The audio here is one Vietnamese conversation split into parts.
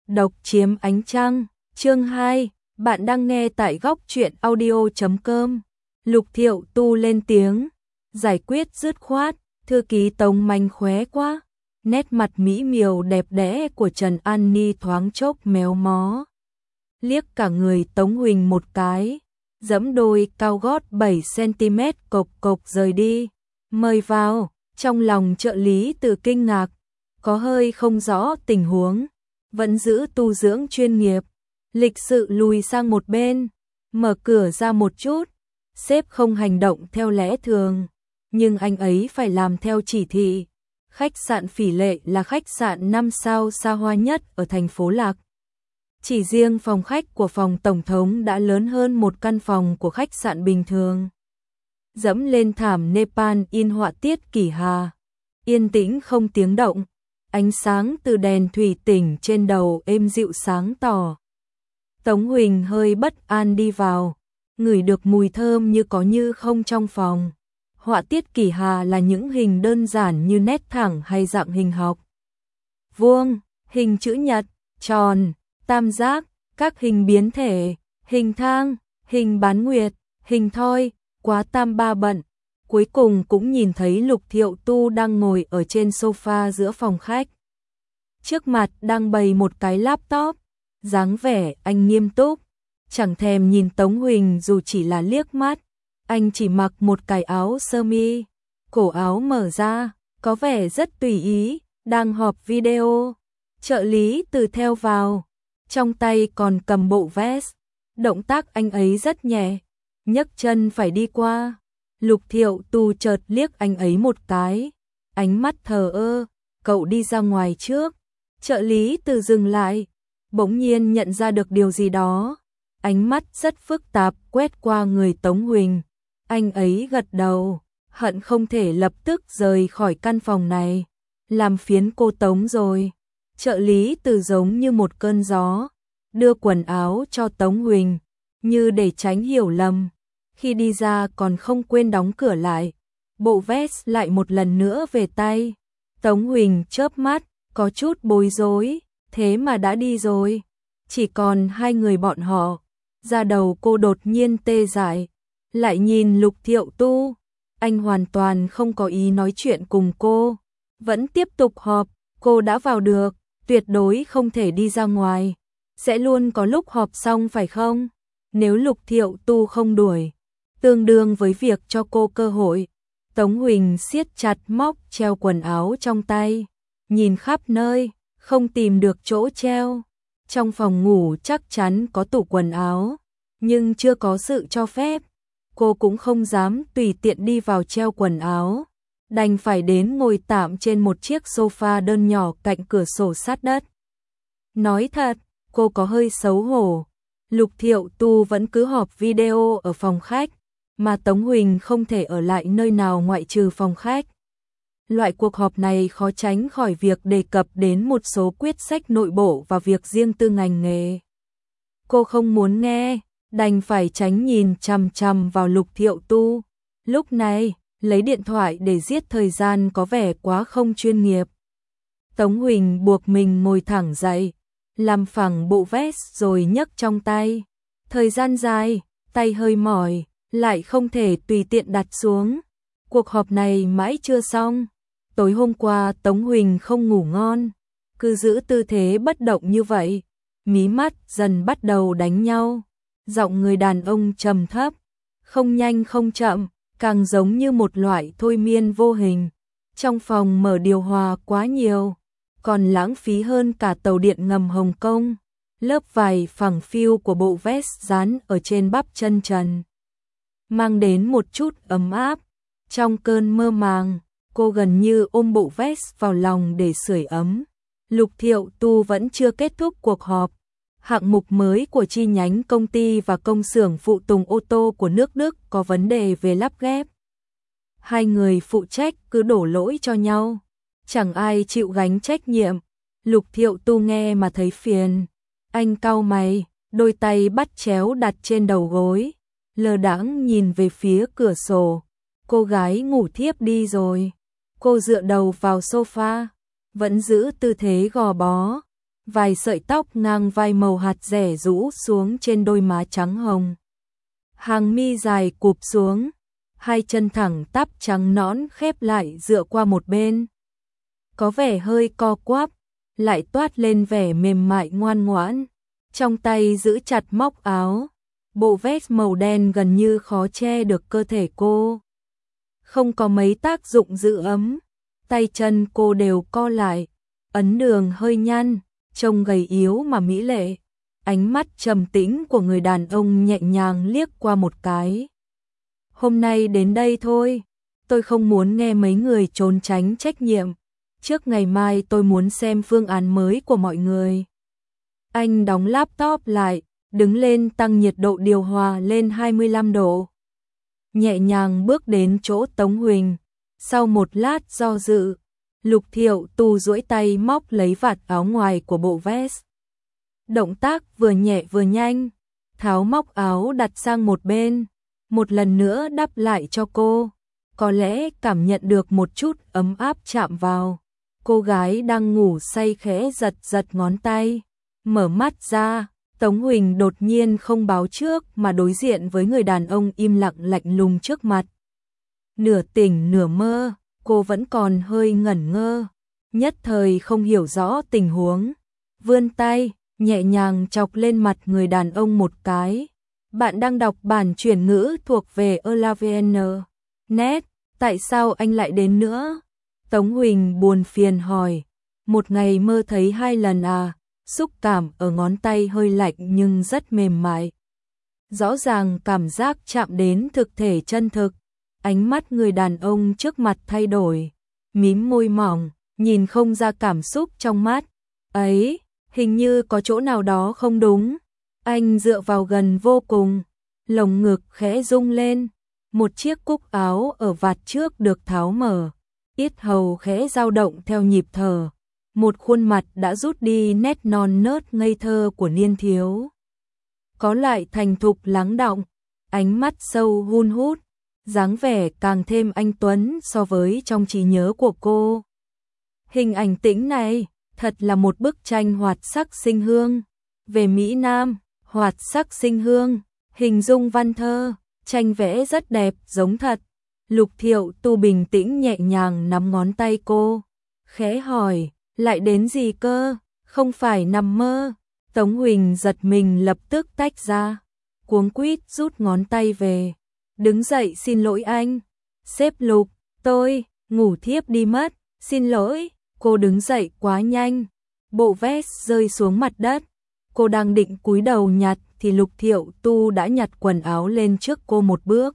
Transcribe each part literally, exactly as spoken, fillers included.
Độc chiếm ánh trăng, chương hai, bạn đang nghe tại góc truyện audio chấm com. Lục Thiệu Tu lên tiếng, giải quyết dứt khoát, thư ký Tống manh khóe quá. Nét mặt mỹ miều đẹp đẽ của Trần An Ni thoáng chốc méo mó. Liếc cả người Tống Huỳnh một cái, giẫm đôi cao gót bảy xăng-ti-mét cộc cộc rời đi. Mời vào, trong lòng trợ lý Từ kinh ngạc, có hơi không rõ tình huống, vẫn giữ tu dưỡng chuyên nghiệp, lịch sự lùi sang một bên, mở cửa ra một chút, sếp không hành động theo lẽ thường, nhưng anh ấy phải làm theo chỉ thị. Khách sạn Phỉ Lệ là khách sạn năm sao xa hoa nhất ở thành phố Lạc. Chỉ riêng phòng khách của phòng tổng thống đã lớn hơn một căn phòng của khách sạn bình thường. Dẫm lên thảm Nepal in họa tiết kỷ hà, yên tĩnh không tiếng động, ánh sáng từ đèn thủy tinh trên đầu êm dịu sáng tỏ. Tống Huỳnh hơi bất an đi vào, ngửi được mùi thơm như có như không trong phòng. Họa tiết kỷ hà là những hình đơn giản như nét thẳng hay dạng hình học. Vuông, hình chữ nhật, tròn, tam giác, các hình biến thể, hình thang, hình bán nguyệt, hình thoi, quá tam ba bận. Cuối cùng cũng nhìn thấy Lục Thiệu Tu đang ngồi ở trên sofa giữa phòng khách. Trước mặt đang bày một cái laptop, dáng vẻ anh nghiêm túc, chẳng thèm nhìn Tống Huỳnh dù chỉ là liếc mắt. Anh chỉ mặc một cái áo sơ mi, cổ áo mở ra, có vẻ rất tùy ý, đang họp video. Trợ lý Từ theo vào, trong tay còn cầm bộ vest, động tác anh ấy rất nhẹ, nhấc chân phải đi qua. Lục Thiệu Tu chợt liếc anh ấy một cái, ánh mắt thờ ơ, cậu đi ra ngoài trước. Trợ lý Từ dừng lại, bỗng nhiên nhận ra được điều gì đó, ánh mắt rất phức tạp quét qua người Tống Huỳnh. Anh ấy gật đầu, hận không thể lập tức rời khỏi căn phòng này, làm phiến cô Tống rồi. Trợ lý Từ giống như một cơn gió, đưa quần áo cho Tống Huỳnh, như để tránh hiểu lầm. Khi đi ra còn không quên đóng cửa lại, bộ vest lại một lần nữa về tay. Tống Huỳnh chớp mắt, có chút bối rối, thế mà đã đi rồi. Chỉ còn hai người bọn họ, da đầu cô đột nhiên tê dại. Lại nhìn Lục Thiệu Tu, anh hoàn toàn không có ý nói chuyện cùng cô, vẫn tiếp tục họp. Cô đã vào được, tuyệt đối không thể đi ra ngoài, sẽ luôn có lúc họp xong phải không? Nếu Lục Thiệu Tu không đuổi, tương đương với việc cho cô cơ hội. Tống Huỳnh siết chặt móc treo quần áo trong tay, nhìn khắp nơi, không tìm được chỗ treo. Trong phòng ngủ chắc chắn có tủ quần áo, nhưng chưa có sự cho phép. Cô cũng không dám tùy tiện đi vào treo quần áo, đành phải đến ngồi tạm trên một chiếc sofa đơn nhỏ cạnh cửa sổ sát đất. Nói thật, cô có hơi xấu hổ. Lục Thiệu Tu vẫn cứ họp video ở phòng khách, mà Tống Huỳnh không thể ở lại nơi nào ngoại trừ phòng khách. Loại cuộc họp này khó tránh khỏi việc đề cập đến một số quyết sách nội bộ và việc riêng tư ngành nghề. Cô không muốn nghe, đành phải tránh nhìn chằm chằm vào Lục Thiệu Tu. Lúc này, lấy điện thoại để giết thời gian có vẻ quá không chuyên nghiệp. Tống Huỳnh buộc mình ngồi thẳng dậy, làm phẳng bộ vest rồi nhấc trong tay. Thời gian dài, tay hơi mỏi, lại không thể tùy tiện đặt xuống. Cuộc họp này mãi chưa xong. Tối hôm qua Tống Huỳnh không ngủ ngon, cứ giữ tư thế bất động như vậy, mí mắt dần bắt đầu đánh nhau. Giọng người đàn ông trầm thấp, không nhanh không chậm, càng giống như một loại thôi miên vô hình. Trong phòng mở điều hòa quá nhiều, còn lãng phí hơn cả tàu điện ngầm Hồng Kông. Lớp vải phẳng phiu của bộ vest dán ở trên bắp chân trần, mang đến một chút ấm áp. Trong cơn mơ màng, cô gần như ôm bộ vest vào lòng để sưởi ấm. Lục Thiệu Tu vẫn chưa kết thúc cuộc họp. Hạng mục mới của chi nhánh công ty và công xưởng phụ tùng ô tô của nước Đức có vấn đề về lắp ghép. Hai người phụ trách cứ đổ lỗi cho nhau, chẳng ai chịu gánh trách nhiệm. Lục Thiệu Tu nghe mà thấy phiền. Anh cau mày, đôi tay bắt chéo đặt trên đầu gối, lờ đãng nhìn về phía cửa sổ. Cô gái ngủ thiếp đi rồi. Cô dựa đầu vào sofa, vẫn giữ tư thế gò bó. vài sợi tóc ngang vai màu hạt rẻ rũ xuống trên đôi má trắng hồng. Hàng mi dài cụp xuống, hai chân thẳng tắp trắng nõn khép lại dựa qua một bên. Có vẻ hơi co quắp, lại toát lên vẻ mềm mại ngoan ngoãn. Trong tay giữ chặt móc áo, bộ vest màu đen gần như khó che được cơ thể cô. Không có mấy tác dụng giữ ấm, tay chân cô đều co lại, ấn đường hơi nhăn, trông gầy yếu mà mỹ lệ. Ánh mắt trầm tĩnh của người đàn ông nhẹ nhàng liếc qua một cái. Hôm nay đến đây thôi, tôi không muốn nghe mấy người trốn tránh trách nhiệm. Trước ngày mai tôi muốn xem phương án mới của mọi người. Anh đóng laptop lại, đứng lên tăng nhiệt độ điều hòa lên hai mươi lăm độ. Nhẹ nhàng bước đến chỗ Tống Huỳnh. Sau một lát do dự, Lục Thiệu Tu duỗi tay móc lấy vạt áo ngoài của bộ vest. Động tác vừa nhẹ vừa nhanh, tháo móc áo đặt sang một bên, một lần nữa đắp lại cho cô. Có lẽ cảm nhận được một chút ấm áp chạm vào. Cô gái đang ngủ say khẽ giật giật ngón tay. Mở mắt ra, Tống Huỳnh đột nhiên không báo trước mà đối diện với người đàn ông im lặng lạnh lùng trước mặt. Nửa tỉnh nửa mơ, cô vẫn còn hơi ngẩn ngơ, nhất thời không hiểu rõ tình huống. Vươn tay, nhẹ nhàng chọc lên mặt người đàn ông một cái. Bạn đang đọc bản chuyển ngữ thuộc về Elavn. Net, tại sao anh lại đến nữa? Tống Huỳnh buồn phiền hỏi. Một ngày mơ thấy hai lần à? Xúc cảm ở ngón tay hơi lạnh nhưng rất mềm mại. Rõ ràng cảm giác chạm đến thực thể chân thực. Ánh mắt người đàn ông trước mặt thay đổi, mím môi mỏng, nhìn không ra cảm xúc trong mắt. Ấy, hình như có chỗ nào đó không đúng. Anh dựa vào gần vô cùng, lồng ngực khẽ rung lên. Một chiếc cúc áo ở vạt trước được tháo mở, yết hầu khẽ dao động theo nhịp thở. Một khuôn mặt đã rút đi nét non nớt ngây thơ của niên thiếu, có lại thành thục lắng đọng, ánh mắt sâu hun hút, dáng vẻ càng thêm anh tuấn so với trong trí nhớ của cô. Hình ảnh tĩnh này, thật là một bức tranh hoạt sắc sinh hương. Về Mỹ Nam, hoạt sắc sinh hương, hình dung văn thơ, tranh vẽ rất đẹp giống thật. Lục Thiệu Tu bình tĩnh nhẹ nhàng nắm ngón tay cô, khẽ hỏi, lại đến gì cơ, không phải nằm mơ. Tống Huỳnh giật mình lập tức tách ra, cuống quýt rút ngón tay về, đứng dậy xin lỗi anh. Sếp Lục, tôi, ngủ thiếp đi mất, xin lỗi. Cô đứng dậy quá nhanh, bộ vest rơi xuống mặt đất. Cô đang định cúi đầu nhặt thì Lục Thiệu Tu đã nhặt quần áo lên trước cô một bước.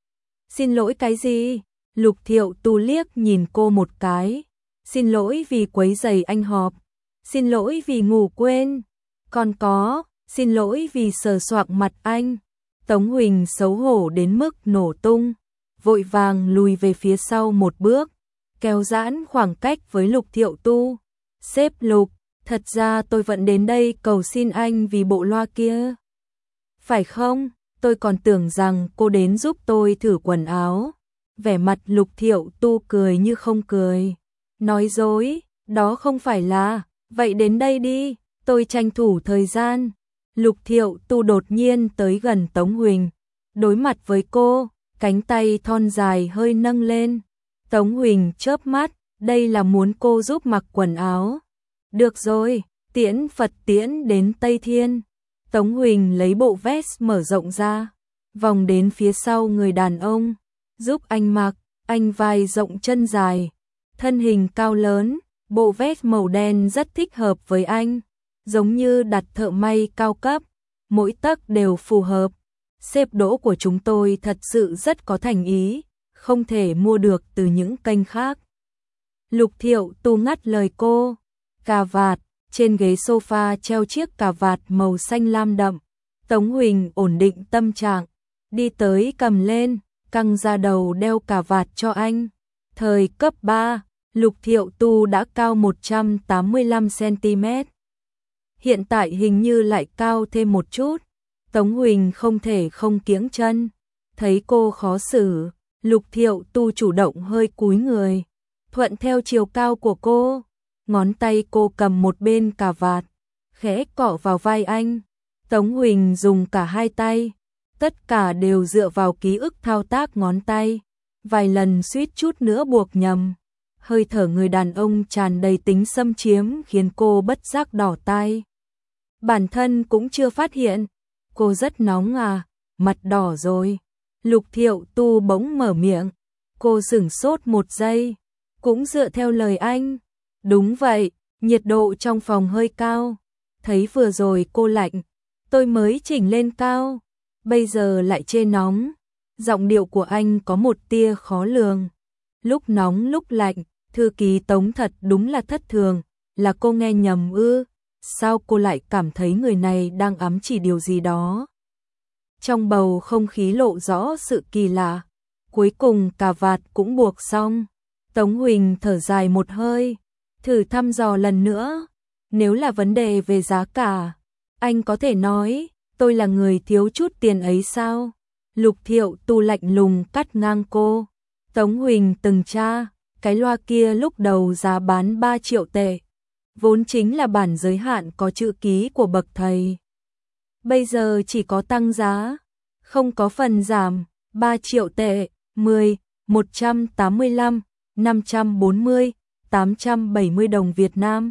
Xin lỗi cái gì? Lục Thiệu Tu liếc nhìn cô một cái. Xin lỗi vì quấy rầy anh họp. Xin lỗi vì ngủ quên. Còn có, xin lỗi vì sờ soạng mặt anh. Tống Huỳnh xấu hổ đến mức nổ tung, vội vàng lùi về phía sau một bước, kéo giãn khoảng cách với Lục Thiệu Tu. Sếp Lục, thật ra tôi vẫn đến đây cầu xin anh vì bộ loa kia. Phải không? Tôi còn tưởng rằng cô đến giúp tôi thử quần áo. Vẻ mặt Lục Thiệu Tu cười như không cười. Nói dối, đó không phải là, vậy đến đây đi, tôi tranh thủ thời gian. Lục Thiệu Tu đột nhiên tới gần Tống Huỳnh, đối mặt với cô, cánh tay thon dài hơi nâng lên. Tống Huỳnh chớp mắt, đây là muốn cô giúp mặc quần áo. Được rồi, tiễn Phật tiễn đến Tây Thiên. Tống Huỳnh lấy bộ vest mở rộng ra, vòng đến phía sau người đàn ông, giúp anh mặc. Anh vai rộng chân dài, thân hình cao lớn, bộ vest màu đen rất thích hợp với anh, giống như đặt thợ may cao cấp, mỗi tấc đều phù hợp. Sếp Đỗ của chúng tôi thật sự rất có thành ý, không thể mua được từ những kênh khác. Lục Thiệu Tu ngắt lời cô. Cà vạt, trên ghế sofa treo chiếc cà vạt màu xanh lam đậm. Tống Huỳnh ổn định tâm trạng, đi tới cầm lên, căng ra đầu đeo cà vạt cho anh. Thời cấp ba, Lục Thiệu Tu đã cao một trăm tám mươi lăm xăng ti mét. Hiện tại hình như lại cao thêm một chút. Tống Huỳnh không thể không kiễng chân. Thấy cô khó xử, Lục Thiệu Tu chủ động hơi cúi người, thuận theo chiều cao của cô. Ngón tay cô cầm một bên cà vạt, khẽ cọ vào vai anh. Tống Huỳnh dùng cả hai tay, tất cả đều dựa vào ký ức thao tác ngón tay, vài lần suýt chút nữa buộc nhầm. Hơi thở người đàn ông tràn đầy tính xâm chiếm khiến cô bất giác đỏ tai. Bản thân cũng chưa phát hiện, cô rất nóng à, mặt đỏ rồi. Lục Thiệu Tu bỗng mở miệng, cô sửng sốt một giây, cũng dựa theo lời anh. Đúng vậy, nhiệt độ trong phòng hơi cao, thấy vừa rồi cô lạnh, tôi mới chỉnh lên cao, bây giờ lại chê nóng. Giọng điệu của anh có một tia khó lường, lúc nóng lúc lạnh. Thư ký Tống thật đúng là thất thường, là cô nghe nhầm ư? Sao cô lại cảm thấy người này đang ám chỉ điều gì đó? Trong bầu không khí lộ rõ sự kỳ lạ, cuối cùng cà vạt cũng buộc xong. Tống Huỳnh thở dài một hơi, thử thăm dò lần nữa. Nếu là vấn đề về giá cả, anh có thể nói, tôi là người thiếu chút tiền ấy sao? Lục Thiệu Tu lạnh lùng cắt ngang cô. Tống Huỳnh từng tra, cái loa kia lúc đầu giá bán ba triệu tệ, vốn chính là bản giới hạn có chữ ký của bậc thầy. Bây giờ chỉ có tăng giá, không có phần giảm, ba triệu tệ, mười, một trăm tám mươi lăm, năm trăm bốn mươi, tám trăm bảy mươi đồng Việt Nam.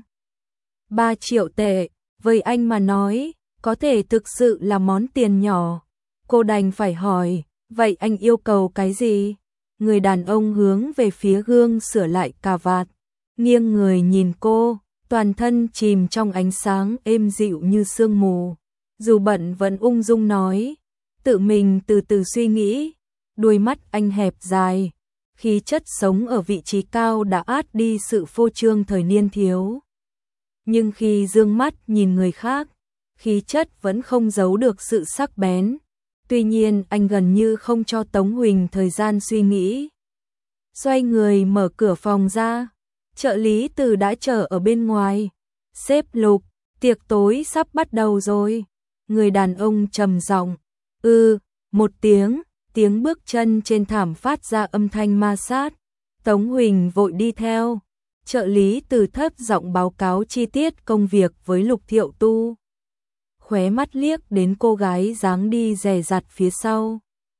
ba triệu tệ, với anh mà nói, có thể thực sự là món tiền nhỏ. Cô đành phải hỏi, vậy anh yêu cầu cái gì? Người đàn ông hướng về phía gương sửa lại cà vạt, nghiêng người nhìn cô, toàn thân chìm trong ánh sáng êm dịu như sương mù. Dù bận vẫn ung dung nói, tự mình từ từ suy nghĩ, đuôi mắt anh hẹp dài, khí chất sống ở vị trí cao đã át đi sự phô trương thời niên thiếu. Nhưng khi dương mắt nhìn người khác, khí chất vẫn không giấu được sự sắc bén. Tuy nhiên anh gần như không cho Tống Huỳnh thời gian suy nghĩ. Xoay người mở cửa phòng ra, trợ lý Từ đã chờ ở bên ngoài. Sếp Lục, tiệc tối sắp bắt đầu rồi. Người đàn ông trầm giọng, ư, một tiếng, tiếng bước chân trên thảm phát ra âm thanh ma sát. Tống Huỳnh vội đi theo. Trợ lý Từ thấp giọng báo cáo chi tiết công việc với Lục Thiệu Tu. Khóe mắt liếc đến cô gái dáng đi dè dặt phía sau.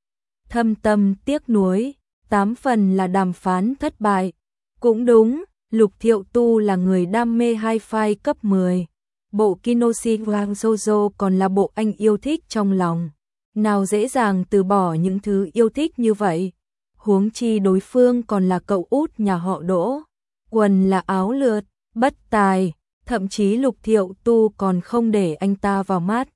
Thâm tâm tiếc nuối, tám phần là đàm phán thất bại. Cũng đúng, Lục Thiệu Tu là người đam mê hi-fi cấp mười. Bộ Kinoshi Wang Jojo còn là bộ anh yêu thích trong lòng. Nào dễ dàng từ bỏ những thứ yêu thích như vậy. Huống chi đối phương còn là cậu út nhà họ Đỗ. Quần là áo lượt, bất tài. Thậm chí Lục Thiệu Tu còn không để anh ta vào mắt.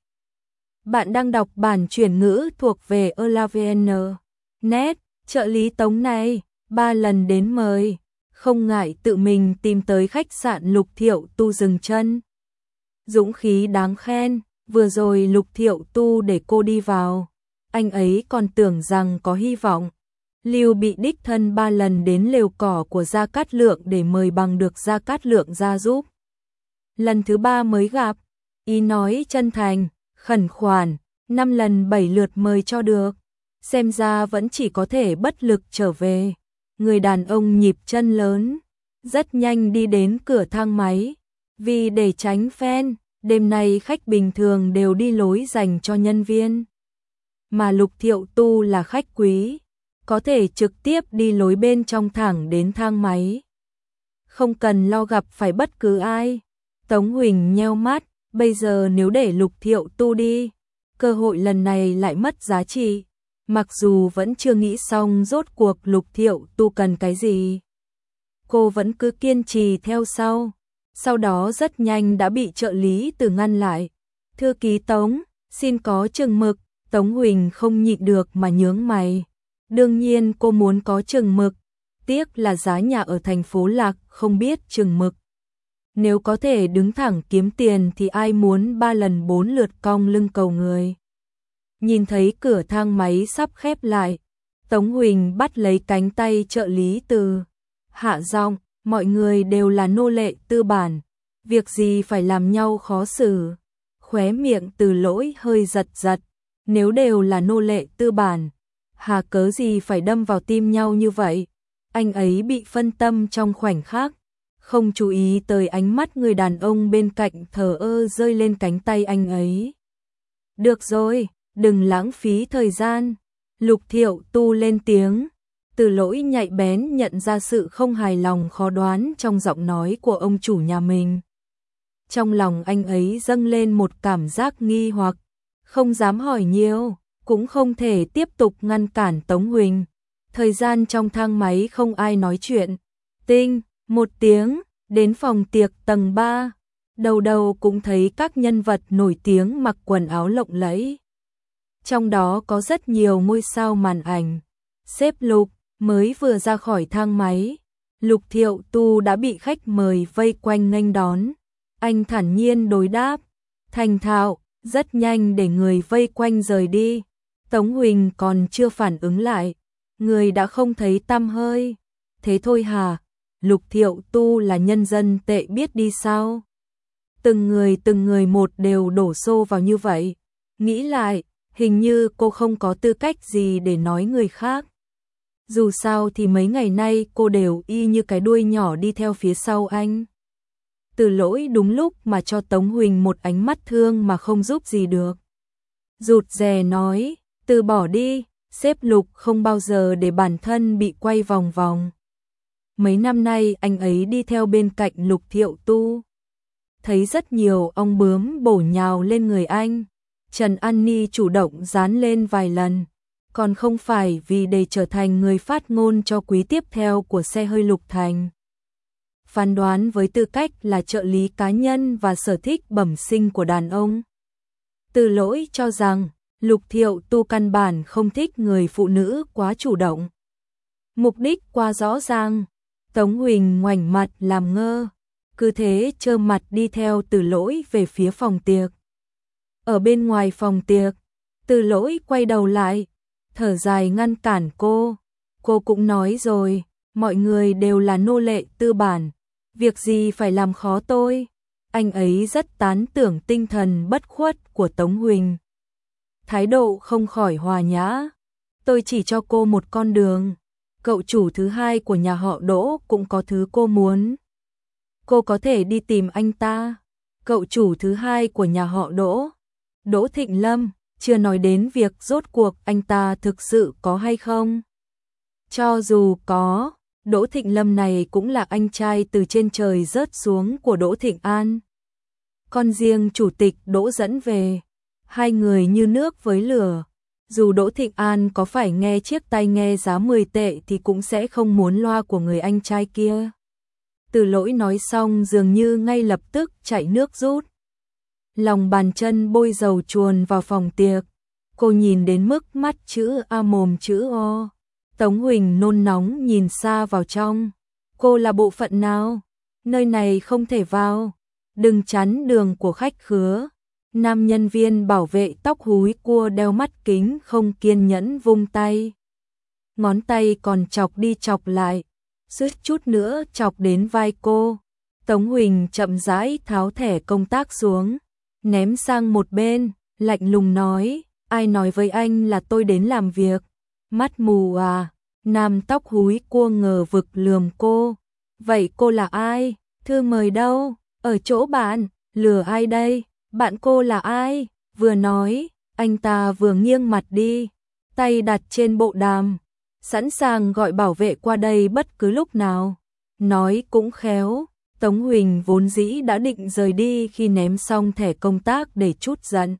Bạn đang đọc bản chuyển ngữ thuộc về Elavn. Net, trợ lý Tống này, ba lần đến mời, không ngại tự mình tìm tới khách sạn Lục Thiệu Tu dừng chân. Dũng khí đáng khen, vừa rồi Lục Thiệu Tu để cô đi vào, anh ấy còn tưởng rằng có hy vọng. Lưu bị đích thân ba lần đến lều cỏ của Gia Cát Lượng để mời bằng được Gia Cát Lượng ra giúp. Lần thứ ba mới gặp, ý nói chân thành, khẩn khoản, năm lần bảy lượt mời cho được, xem ra vẫn chỉ có thể bất lực trở về. Người đàn ông nhịp chân lớn, rất nhanh đi đến cửa thang máy, vì để tránh fan, đêm nay khách bình thường đều đi lối dành cho nhân viên. Mà Lục Thiệu Tu là khách quý, có thể trực tiếp đi lối bên trong thẳng đến thang máy. Không cần lo gặp phải bất cứ ai. Tống Huỳnh nheo mắt, bây giờ nếu để Lục Thiệu Tu đi, cơ hội lần này lại mất giá trị. Mặc dù vẫn chưa nghĩ xong rốt cuộc Lục Thiệu Tu cần cái gì. Cô vẫn cứ kiên trì theo sau. Sau đó rất nhanh đã bị trợ lý Từ ngăn lại. Thư ký Tống, xin có chừng mực. Tống Huỳnh không nhịn được mà nhướng mày. Đương nhiên cô muốn có chừng mực. Tiếc là giá nhà ở thành phố Lạc không biết chừng mực. Nếu có thể đứng thẳng kiếm tiền thì ai muốn ba lần bốn lượt cong lưng cầu người. Nhìn thấy cửa thang máy sắp khép lại, Tống Huỳnh bắt lấy cánh tay trợ lý Từ. Hạ giọng, mọi người đều là nô lệ tư bản, việc gì phải làm nhau khó xử. Khóe miệng Từ Lỗi hơi giật giật, nếu đều là nô lệ tư bản, hà cớ gì phải đâm vào tim nhau như vậy. Anh ấy bị phân tâm trong khoảnh khắc, không chú ý tới ánh mắt người đàn ông bên cạnh thờ ơ rơi lên cánh tay anh ấy. Được rồi, đừng lãng phí thời gian. Lục Thiệu Tu lên tiếng. Từ Lỗi nhạy bén nhận ra sự không hài lòng khó đoán trong giọng nói của ông chủ nhà mình. Trong lòng anh ấy dâng lên một cảm giác nghi hoặc, không dám hỏi nhiều, cũng không thể tiếp tục ngăn cản Tống Huỳnh. Thời gian trong thang máy không ai nói chuyện. Tinh, một tiếng, đến phòng tiệc tầng ba. Đầu đầu cũng thấy các nhân vật nổi tiếng mặc quần áo lộng lẫy. Trong đó có rất nhiều ngôi sao màn ảnh. Sếp Lục mới vừa ra khỏi thang máy, Lục Thiệu Tu đã bị khách mời vây quanh nghênh đón. Anh thản nhiên đối đáp, thành thạo, rất nhanh để người vây quanh rời đi. Tống Huỳnh còn chưa phản ứng lại, người đã không thấy tăm hơi. Thế thôi hả? Lục Thiệu Tu là nhân dân tệ biết đi sao? Từng người từng người một đều đổ xô vào như vậy. Nghĩ lại, hình như cô không có tư cách gì để nói người khác. Dù sao thì mấy ngày nay cô đều y như cái đuôi nhỏ đi theo phía sau anh. Từ Lỗi đúng lúc mà cho Tống Huỳnh một ánh mắt thương mà không giúp gì được. Rụt rè nói, từ bỏ đi, sếp Lục không bao giờ để bản thân bị quay vòng vòng. Mấy năm nay anh ấy đi theo bên cạnh Lục Thiệu Tu. Thấy rất nhiều ong bướm bổ nhào lên người anh. Trần An Ni chủ động dán lên vài lần. Còn không phải vì để trở thành người phát ngôn cho quý tiếp theo của xe hơi Lục Thành. Phán đoán với tư cách là trợ lý cá nhân và sở thích bẩm sinh của đàn ông. Từ Lỗi cho rằng Lục Thiệu Tu căn bản không thích người phụ nữ quá chủ động. Mục đích quá rõ ràng. Tống Huỳnh ngoảnh mặt làm ngơ, cứ thế trơ mặt đi theo Từ Lỗi về phía phòng tiệc. Ở bên ngoài phòng tiệc, Từ Lỗi quay đầu lại, thở dài ngăn cản cô. Cô cũng nói rồi, mọi người đều là nô lệ tư bản, việc gì phải làm khó tôi. Anh ấy rất tán tưởng tinh thần bất khuất của Tống Huỳnh. Thái độ không khỏi hòa nhã. Tôi chỉ cho cô một con đường. Cậu chủ thứ hai của nhà họ Đỗ cũng có thứ cô muốn. Cô có thể đi tìm anh ta. Cậu chủ thứ hai của nhà họ Đỗ, Đỗ Thịnh Lâm, chưa nói đến việc rốt cuộc anh ta thực sự có hay không. Cho dù có, Đỗ Thịnh Lâm này cũng là anh trai từ trên trời rớt xuống của Đỗ Thịnh An. Còn riêng chủ tịch Đỗ dẫn về, hai người như nước với lửa. Dù Đỗ Thịnh An có phải nghe chiếc tai nghe giá mười tệ thì cũng sẽ không muốn loa của người anh trai kia. Từ Lỗi nói xong dường như ngay lập tức chạy nước rút. Lòng bàn chân bôi dầu chuồn vào phòng tiệc. Cô nhìn đến mức mắt chữ A mồm chữ O. Tống Huỳnh nôn nóng nhìn xa vào trong. Cô là bộ phận nào? Nơi này không thể vào. Đừng chắn đường của khách khứa. Nam nhân viên bảo vệ tóc húi cua đeo mắt kính không kiên nhẫn vung tay. Ngón tay còn chọc đi chọc lại, suýt chút nữa chọc đến vai cô. Tống Huỳnh chậm rãi tháo thẻ công tác xuống, ném sang một bên, lạnh lùng nói, ai nói với anh là tôi đến làm việc? Mắt mù à? Nam tóc húi cua ngờ vực lườm cô. Vậy cô là ai? Thư mời đâu? Ở chỗ bạn. Lừa ai đây? Bạn cô là ai? Vừa nói, anh ta vừa nghiêng mặt đi, tay đặt trên bộ đàm, sẵn sàng gọi bảo vệ qua đây bất cứ lúc nào. Nói cũng khéo, Tống Huỳnh vốn dĩ đã định rời đi khi ném xong thẻ công tác để trút giận.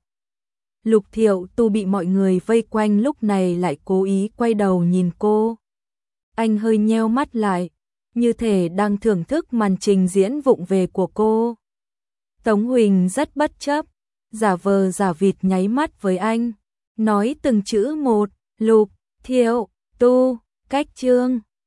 Lục Thiệu Tu bị mọi người vây quanh lúc này lại cố ý quay đầu nhìn cô. Anh hơi nheo mắt lại, như thể đang thưởng thức màn trình diễn vụng về của cô. Tống Huỳnh rất bất chấp, giả vờ giả vịt nháy mắt với anh, nói từng chữ một, Lục Thiệu Tu, cách chương.